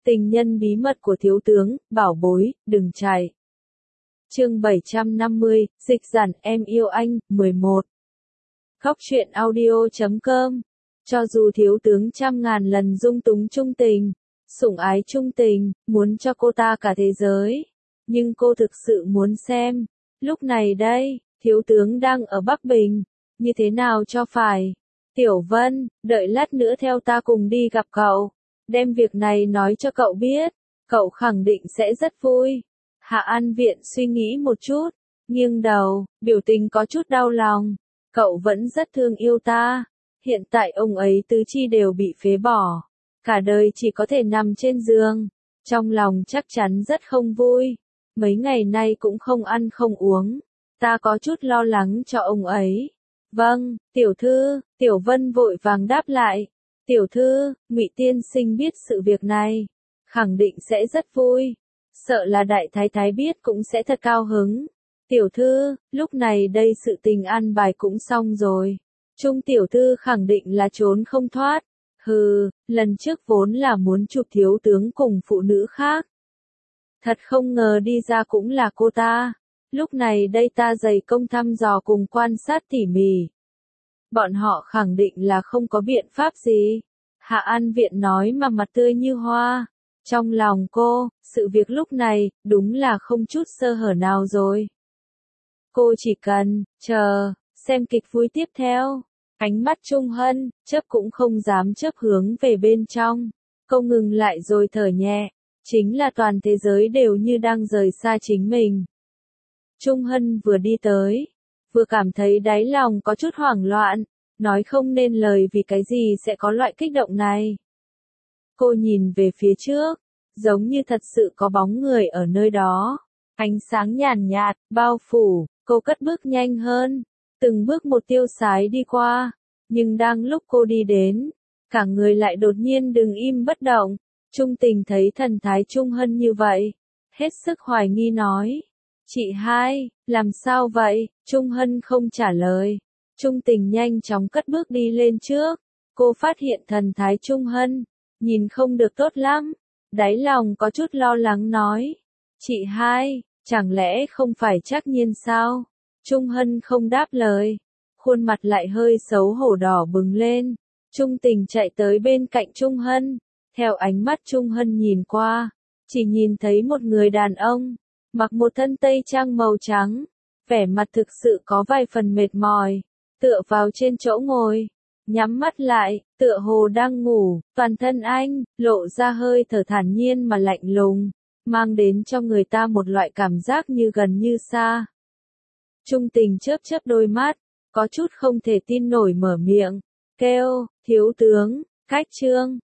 Tình nhân bí mật của thiếu tướng, bảo bối, đừng chạy. Chương 750, dịch giản em yêu anh, 11. Khóc chuyện audio.com. Cho dù thiếu tướng trăm ngàn lần dung túng trung tình, sủng ái trung tình, muốn cho cô ta cả thế giới, nhưng cô thực sự muốn xem, lúc này đây, thiếu tướng đang ở Bắc Bình, như thế nào cho phải. Tiểu Vân, đợi lát nữa theo ta cùng đi gặp cậu, đem việc này nói cho cậu biết, cậu khẳng định sẽ rất vui. Hạ An Viện suy nghĩ một chút, nghiêng đầu, biểu tình có chút đau lòng. Cậu vẫn rất thương yêu ta. Hiện tại ông ấy tứ chi đều bị phế bỏ, cả đời chỉ có thể nằm trên giường. Trong lòng chắc chắn rất không vui. Mấy ngày nay cũng không ăn không uống. Ta có chút lo lắng cho ông ấy. Vâng, tiểu thư, Tiểu Vân vội vàng đáp lại. Tiểu thư, Ngụy tiên sinh biết sự việc này, khẳng định sẽ rất vui. Sợ là đại thái thái biết cũng sẽ thật cao hứng. Tiểu thư, lúc này đây sự tình an bài cũng xong rồi. Trung tiểu thư khẳng định là trốn không thoát. Hừ, lần trước vốn là muốn chụp thiếu tướng cùng phụ nữ khác. Thật không ngờ đi ra cũng là cô ta. Lúc này đây ta dày công thăm dò cùng quan sát tỉ mỉ. Bọn họ khẳng định là không có biện pháp gì. Hạ An Viện nói mà mặt tươi như hoa. Trong lòng cô, sự việc lúc này, đúng là không chút sơ hở nào rồi. Cô chỉ cần, chờ, xem kịch vui tiếp theo. Ánh mắt Trung Hân, chớp cũng không dám chớp hướng về bên trong. Cô ngừng lại rồi thở nhẹ. Chính là toàn thế giới đều như đang rời xa chính mình. Trung Hân vừa đi tới, vừa cảm thấy đáy lòng có chút hoảng loạn, nói không nên lời vì cái gì sẽ có loại kích động này. Cô nhìn về phía trước, giống như thật sự có bóng người ở nơi đó. Ánh sáng nhàn nhạt, bao phủ, cô cất bước nhanh hơn, từng bước một tiêu sái đi qua. Nhưng đang lúc cô đi đến, cả người lại đột nhiên đứng im bất động. Trung Tình thấy thần thái Trung Hân như vậy, hết sức hoài nghi nói. Chị hai, làm sao vậy? Trung Hân không trả lời. Trung Tình nhanh chóng cất bước đi lên trước. Cô phát hiện thần thái Trung Hân, nhìn không được tốt lắm. Đáy lòng có chút lo lắng nói. Chị hai, chẳng lẽ không phải Trác Nhiên sao? Trung Hân không đáp lời. Khuôn mặt lại hơi xấu hổ đỏ bừng lên. Trung Tình chạy tới bên cạnh Trung Hân. Theo ánh mắt Trung Hân nhìn qua, chỉ nhìn thấy một người đàn ông, mặc một thân tây trang màu trắng, vẻ mặt thực sự có vài phần mệt mỏi, tựa vào trên chỗ ngồi, nhắm mắt lại, tựa hồ đang ngủ, toàn thân anh, lộ ra hơi thở thản nhiên mà lạnh lùng, mang đến cho người ta một loại cảm giác như gần như xa. Trung Tình chớp chớp đôi mắt, có chút không thể tin nổi mở miệng, kêu, thiếu tướng, Cách Trương.